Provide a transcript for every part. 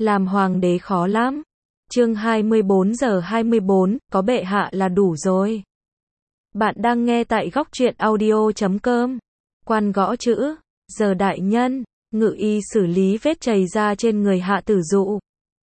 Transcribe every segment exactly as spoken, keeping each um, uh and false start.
Làm hoàng đế khó lắm. Chương hai mươi bốn giờ hai mươi bốn, có bệ hạ là đủ rồi. Bạn đang nghe tại góc truyện audio chấm com. Quan gõ chữ, giờ đại nhân, ngự y xử lý vết chảy ra trên người Hạ Tử Dụ.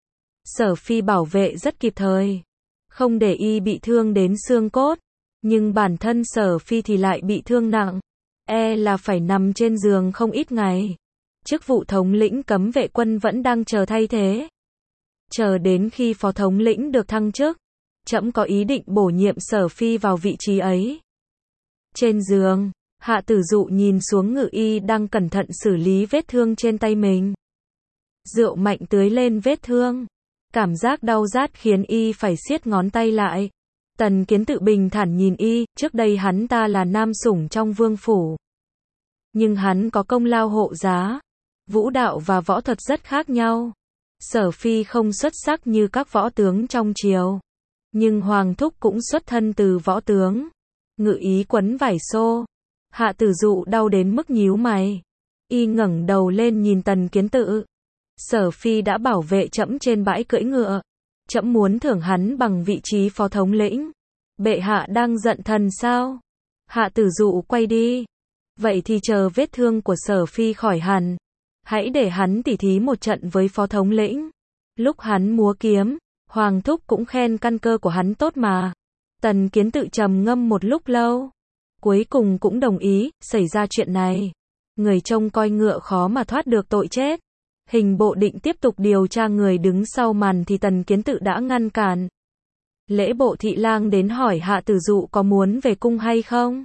Sở Phi bảo vệ rất kịp thời, không để y bị thương đến xương cốt, nhưng bản thân Sở Phi thì lại bị thương nặng, e là phải nằm trên giường không ít ngày. Chức vụ thống lĩnh cấm vệ quân vẫn đang chờ thay thế. Chờ đến khi phó thống lĩnh được thăng chức, trẫm có ý định bổ nhiệm Sở Phi vào vị trí ấy. Trên giường, Hạ Tử Dụ nhìn xuống ngự y đang cẩn thận xử lý vết thương trên tay mình. Rượu mạnh tưới lên vết thương, cảm giác đau rát khiến y phải siết ngón tay lại. Tần Kiến Tự bình thản nhìn y, trước đây hắn ta là nam sủng trong vương phủ. Nhưng hắn có công lao hộ giá, vũ đạo và võ thuật rất khác nhau. Sở Phi không xuất sắc như các võ tướng trong triều, nhưng Hoàng Thúc cũng xuất thân từ võ tướng. Ngự ý quấn vải xô, Hạ Tử Dụ đau đến mức nhíu mày. Y ngẩng đầu lên nhìn Tần Kiến Tự. Sở Phi đã bảo vệ trẫm trên bãi cưỡi ngựa, trẫm muốn thưởng hắn bằng vị trí phó thống lĩnh. Bệ hạ đang giận thần sao? Hạ Tử Dụ quay đi. Vậy thì chờ vết thương của Sở Phi khỏi hẳn, hãy để hắn tỉ thí một trận với phó thống lĩnh. Lúc hắn múa kiếm, Hoàng Thúc cũng khen căn cơ của hắn tốt mà. Tần Kiến Tự trầm ngâm một lúc lâu, cuối cùng cũng đồng ý. Xảy ra chuyện này, người trông coi ngựa khó mà thoát được tội chết. Hình bộ định tiếp tục điều tra người đứng sau màn thì Tần Kiến Tự đã ngăn cản. Lễ bộ thị lang đến hỏi Hạ Tử Dụ có muốn về cung hay không.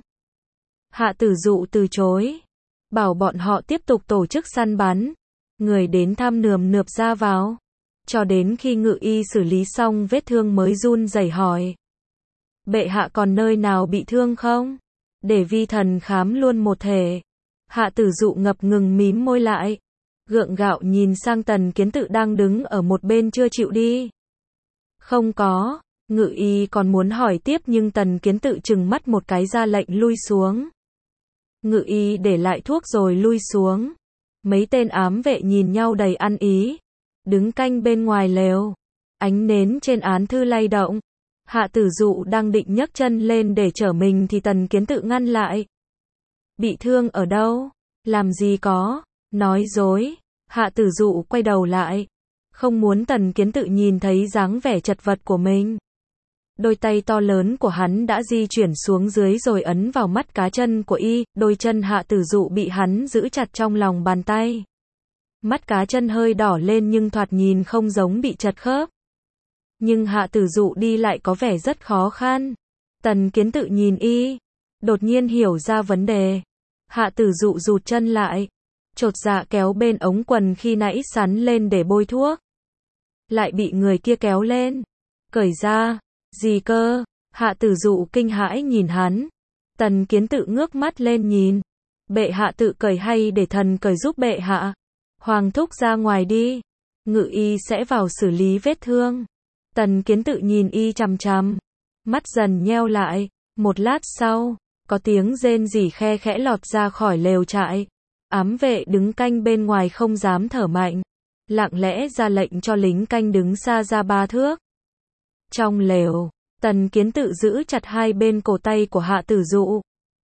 Hạ Tử Dụ từ chối, bảo bọn họ tiếp tục tổ chức săn bắn. Người đến thăm nườm nượp ra vào, cho đến khi ngự y xử lý xong vết thương mới run rẩy hỏi: bệ hạ còn nơi nào bị thương không? Để vi thần khám luôn một thể. Hạ Tử Dụ ngập ngừng mím môi lại, gượng gạo nhìn sang Tần Kiến Tự đang đứng ở một bên chưa chịu đi. Không có. Ngự y còn muốn hỏi tiếp nhưng Tần Kiến Tự trừng mắt một cái ra lệnh lui xuống. Ngự y để lại thuốc rồi lui xuống. Mấy tên ám vệ nhìn nhau đầy ăn ý, đứng canh bên ngoài lều. Ánh nến trên án thư lay động. Hạ Tử Dụ đang định nhấc chân lên để trở mình thì Tần Kiến Tự ngăn lại. Bị thương ở đâu? Làm gì có? Nói dối. Hạ Tử Dụ quay đầu lại, không muốn Tần Kiến Tự nhìn thấy dáng vẻ chật vật của mình. Đôi tay to lớn của hắn đã di chuyển xuống dưới rồi ấn vào mắt cá chân của y. Đôi chân Hạ Tử Dụ bị hắn giữ chặt trong lòng bàn tay. Mắt cá chân hơi đỏ lên nhưng thoạt nhìn không giống bị chật khớp. Nhưng Hạ Tử Dụ đi lại có vẻ rất khó khăn. Tần Kiến Tự nhìn y, đột nhiên hiểu ra vấn đề. Hạ Tử Dụ rụt chân lại, chột dạ kéo bên ống quần khi nãy sắn lên để bôi thuốc. Lại bị người kia kéo lên. Cởi ra. Gì cơ? Hạ Tử Dụ kinh hãi nhìn hắn. Tần Kiến Tự ngước mắt lên nhìn. Bệ hạ tự cởi hay để thần cởi giúp bệ hạ? Hoàng Thúc ra ngoài đi. Ngự y sẽ vào xử lý vết thương. Tần Kiến Tự nhìn y chằm chằm, mắt dần nheo lại. Một lát sau, có tiếng rên rỉ khe khẽ lọt ra khỏi lều trại. Ám vệ đứng canh bên ngoài không dám thở mạnh, lặng lẽ ra lệnh cho lính canh đứng xa ra ba thước. Trong lều, Tần Kiến Tự giữ chặt hai bên cổ tay của Hạ Tử Dụ,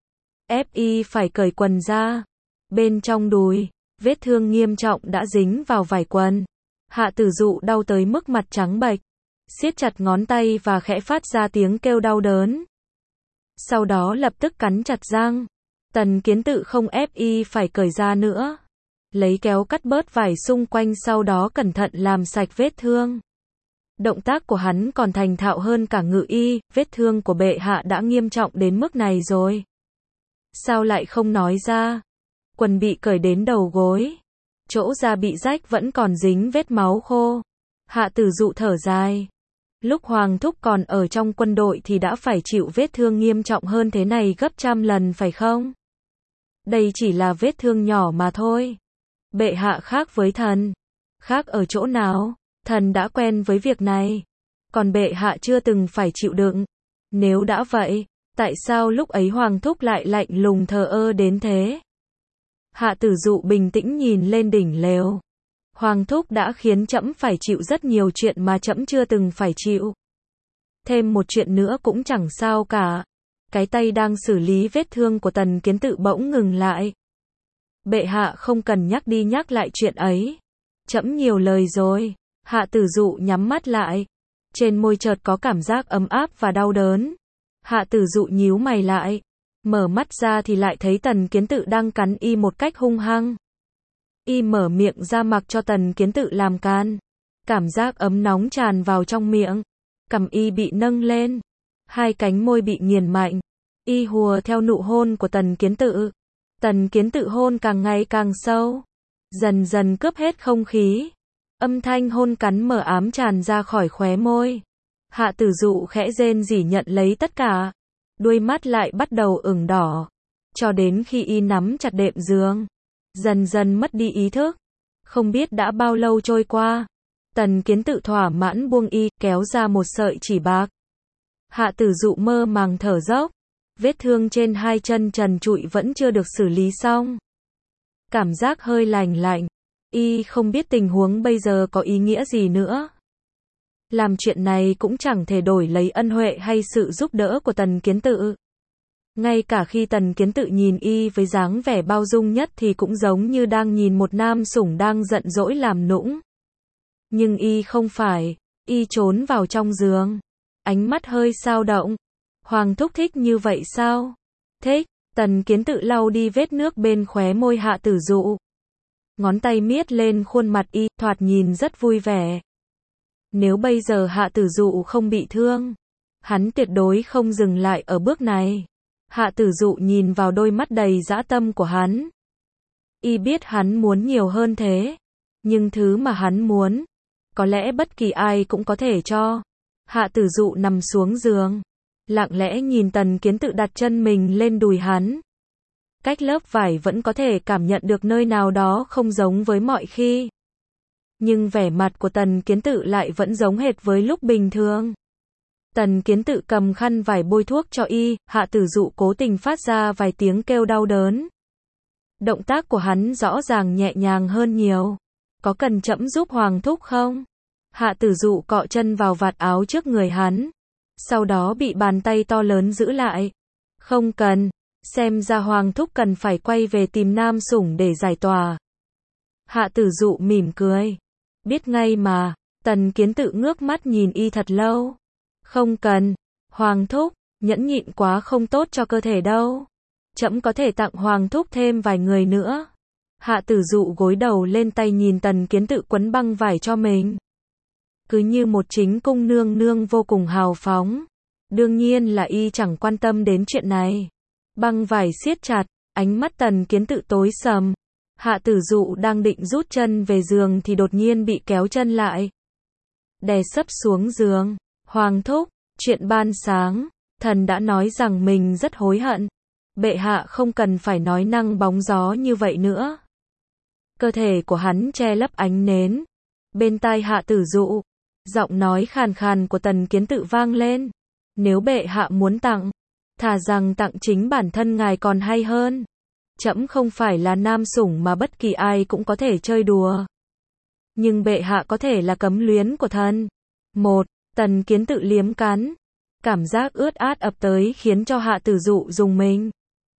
ép y phải cởi quần ra. Bên trong đùi, vết thương nghiêm trọng đã dính vào vải quần. Hạ Tử Dụ đau tới mức mặt trắng bệch, siết chặt ngón tay và khẽ phát ra tiếng kêu đau đớn. Sau đó lập tức cắn chặt răng. Tần Kiến Tự không ép y phải cởi ra nữa, lấy kéo cắt bớt vải xung quanh, sau đó cẩn thận làm sạch vết thương. Động tác của hắn còn thành thạo hơn cả ngự y. Vết thương của bệ hạ đã nghiêm trọng đến mức này rồi, sao lại không nói ra? Quần bị cởi đến đầu gối, chỗ da bị rách vẫn còn dính vết máu khô. Hạ Tử Dụ thở dài. Lúc Hoàng Thúc còn ở trong quân đội thì đã phải chịu vết thương nghiêm trọng hơn thế này gấp trăm lần phải không? Đây chỉ là vết thương nhỏ mà thôi. Bệ hạ khác với thần. Khác ở chỗ nào? Thần đã quen với việc này, còn bệ hạ chưa từng phải chịu đựng. Nếu đã vậy, tại sao lúc ấy Hoàng Thúc lại lạnh lùng thờ ơ đến thế? Hạ Tử Dụ bình tĩnh nhìn lên đỉnh lều. Hoàng thúc đã khiến trẫm phải chịu rất nhiều chuyện mà trẫm chưa từng phải chịu. Thêm một chuyện nữa cũng chẳng sao cả. Cái tay đang xử lý vết thương của Tần Kiến Tự bỗng ngừng lại. Bệ hạ không cần nhắc đi nhắc lại chuyện ấy. Trẫm nhiều lời rồi. Hạ Tử Dụ nhắm mắt lại. Trên môi chợt có cảm giác ấm áp và đau đớn. Hạ Tử Dụ nhíu mày lại. Mở mắt ra thì lại thấy Tần Kiến Tự đang cắn y một cách hung hăng. Y mở miệng ra mặc cho Tần Kiến Tự làm can. Cảm giác ấm nóng tràn vào trong miệng. Cằm y bị nâng lên. Hai cánh môi bị nghiền mạnh. Y hùa theo nụ hôn của Tần Kiến Tự. Tần Kiến Tự hôn càng ngày càng sâu. Dần dần cướp hết không khí. Âm thanh hôn cắn mờ ám tràn ra khỏi khóe môi. Hạ Tử Dụ khẽ rên rỉ nhận lấy tất cả. Đuôi mắt lại bắt đầu ửng đỏ. Cho đến khi y nắm chặt đệm giường. Dần dần mất đi ý thức. Không biết đã bao lâu trôi qua. Tần Kiến Tự thỏa mãn buông y, kéo ra một sợi chỉ bạc. Hạ Tử Dụ mơ màng thở dốc. Vết thương trên hai chân trần trụi vẫn chưa được xử lý xong. Cảm giác hơi lành lạnh. Y không biết tình huống bây giờ có ý nghĩa gì nữa. Làm chuyện này cũng chẳng thể đổi lấy ân huệ hay sự giúp đỡ của Tần Kiến Tự. Ngay cả khi Tần Kiến Tự nhìn y với dáng vẻ bao dung nhất thì cũng giống như đang nhìn một nam sủng đang giận dỗi làm nũng. Nhưng y không phải, y trốn vào trong giường. Ánh mắt hơi dao động. Hoàng thúc thích như vậy sao? Thích. Tần Kiến Tự lau đi vết nước bên khóe môi Hạ Tử Dụ. Ngón tay miết lên khuôn mặt y, thoạt nhìn rất vui vẻ. Nếu bây giờ Hạ Tử Dụ không bị thương, hắn tuyệt đối không dừng lại ở bước này. Hạ Tử Dụ nhìn vào đôi mắt đầy dã tâm của hắn. Y biết hắn muốn nhiều hơn thế. Nhưng thứ mà hắn muốn, có lẽ bất kỳ ai cũng có thể cho. Hạ Tử Dụ nằm xuống giường. Lặng lẽ nhìn Tần Kiến Tự đặt chân mình lên đùi hắn. Cách lớp vải vẫn có thể cảm nhận được nơi nào đó không giống với mọi khi. Nhưng vẻ mặt của Tần Kiến Tự lại vẫn giống hệt với lúc bình thường. Tần Kiến Tự cầm khăn vải bôi thuốc cho y, Hạ Tử Dụ cố tình phát ra vài tiếng kêu đau đớn. Động tác của hắn rõ ràng nhẹ nhàng hơn nhiều. Có cần trẫm giúp Hoàng thúc không? Hạ Tử Dụ cọ chân vào vạt áo trước người hắn. Sau đó bị bàn tay to lớn giữ lại. Không cần. Xem ra Hoàng thúc cần phải quay về tìm nam sủng để giải tỏa. Hạ Tử Dụ mỉm cười. Biết ngay mà. Tần Kiến Tự ngước mắt nhìn y thật lâu. Không cần. Hoàng thúc, nhẫn nhịn quá không tốt cho cơ thể đâu. Trẫm có thể tặng Hoàng thúc thêm vài người nữa. Hạ Tử Dụ gối đầu lên tay nhìn Tần Kiến Tự quấn băng vải cho mình. Cứ như một chính cung nương nương vô cùng hào phóng. Đương nhiên là y chẳng quan tâm đến chuyện này. Băng vải siết chặt, ánh mắt Tần Kiến Tự tối sầm. Hạ Tử Dụ đang định rút chân về giường thì đột nhiên bị kéo chân lại. Đè sấp xuống giường. Hoàng thúc, chuyện ban sáng, thần đã nói rằng mình rất hối hận. Bệ hạ không cần phải nói năng bóng gió như vậy nữa. Cơ thể của hắn che lấp ánh nến. Bên tai Hạ Tử Dụ, giọng nói khàn khàn của Tần Kiến Tự vang lên. Nếu bệ hạ muốn tặng, thà rằng tặng chính bản thân ngài còn hay hơn. Trẫm không phải là nam sủng mà bất kỳ ai cũng có thể chơi đùa. Nhưng bệ hạ có thể là cấm luyến của thần. Một, Tần Kiến Tự liếm cắn. Cảm giác ướt át ập tới khiến cho Hạ Tử Dụ rùng mình.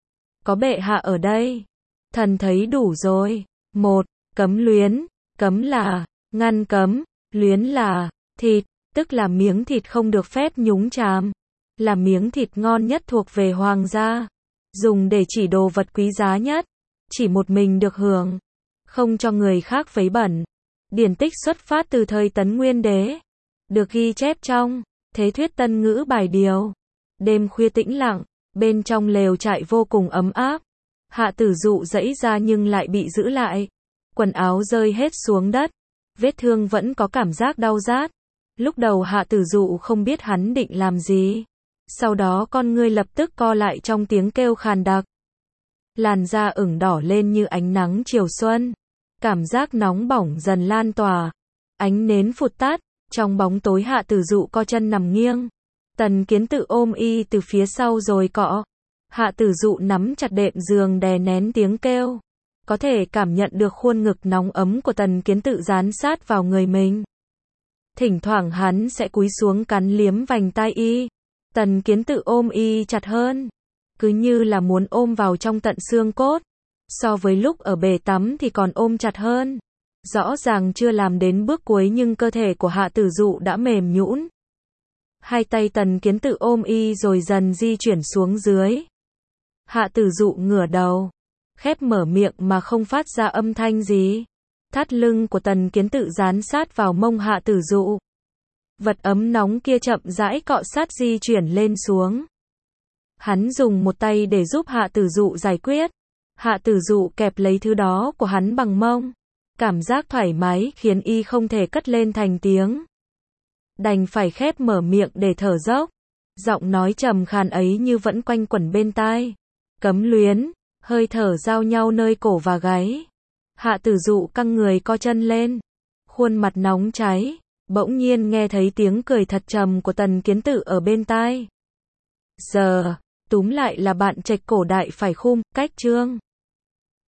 Có bệ hạ ở đây. Thần thấy đủ rồi. Một, cấm luyến. Cấm là, ngăn cấm. Luyến là, thịt. Tức là miếng thịt không được phép nhúng chàm. Là miếng thịt ngon nhất thuộc về hoàng gia. Dùng để chỉ đồ vật quý giá nhất. Chỉ một mình được hưởng. Không cho người khác vấy bẩn. Điển tích xuất phát từ thời Tấn Nguyên Đế. Được ghi chép trong Thế Thuyết Tân Ngữ Bài Điều. Đêm khuya tĩnh lặng, bên trong lều trại vô cùng ấm áp. Hạ Tử Dụ giãy ra nhưng lại bị giữ lại. Quần áo rơi hết xuống đất. Vết thương vẫn có cảm giác đau rát. Lúc đầu Hạ Tử Dụ không biết hắn định làm gì. Sau đó con ngươi lập tức co lại trong tiếng kêu khàn đặc. Làn da ửng đỏ lên như ánh nắng chiều xuân. Cảm giác nóng bỏng dần lan tỏa. Ánh nến phụt tắt. Trong bóng tối Hạ Tử Dụ co chân nằm nghiêng. Tần Kiến Tự ôm y từ phía sau rồi cọ. Hạ Tử Dụ nắm chặt đệm giường đè nén tiếng kêu. có thể cảm nhận được khuôn ngực nóng ấm của Tần Kiến Tự dán sát vào người mình. Thỉnh thoảng hắn sẽ cúi xuống cắn liếm vành tai y. Tần Kiến Tự ôm y chặt hơn, cứ như là muốn ôm vào trong tận xương cốt. So với lúc ở bể tắm thì còn ôm chặt hơn. Rõ ràng chưa làm đến bước cuối nhưng cơ thể của Hạ Tử Dụ đã mềm nhũn. Hai tay Tần Kiến Tự ôm y rồi dần di chuyển xuống dưới. Hạ Tử Dụ ngửa đầu, khép mở miệng mà không phát ra âm thanh gì. Thắt lưng của Tần Kiến Tự dán sát vào mông Hạ Tử Dụ. Vật ấm nóng kia chậm rãi cọ sát di chuyển lên xuống. Hắn dùng một tay để giúp Hạ Tử Dụ giải quyết. Hạ Tử Dụ kẹp lấy thứ đó của hắn bằng mông. Cảm giác thoải mái khiến y không thể cất lên thành tiếng. Đành phải khép mở miệng để thở dốc. Giọng nói trầm khàn ấy như vẫn quanh quẩn bên tai. Cấm luyến, hơi thở giao nhau nơi cổ và gáy. Hạ Tử Dụ căng người co chân lên. Khuôn mặt nóng cháy. Bỗng nhiên nghe thấy tiếng cười thật trầm của Tần Kiến Tự ở bên tai. Giờ, túm lại là bạn trạch cổ đại phải khum, cách chương.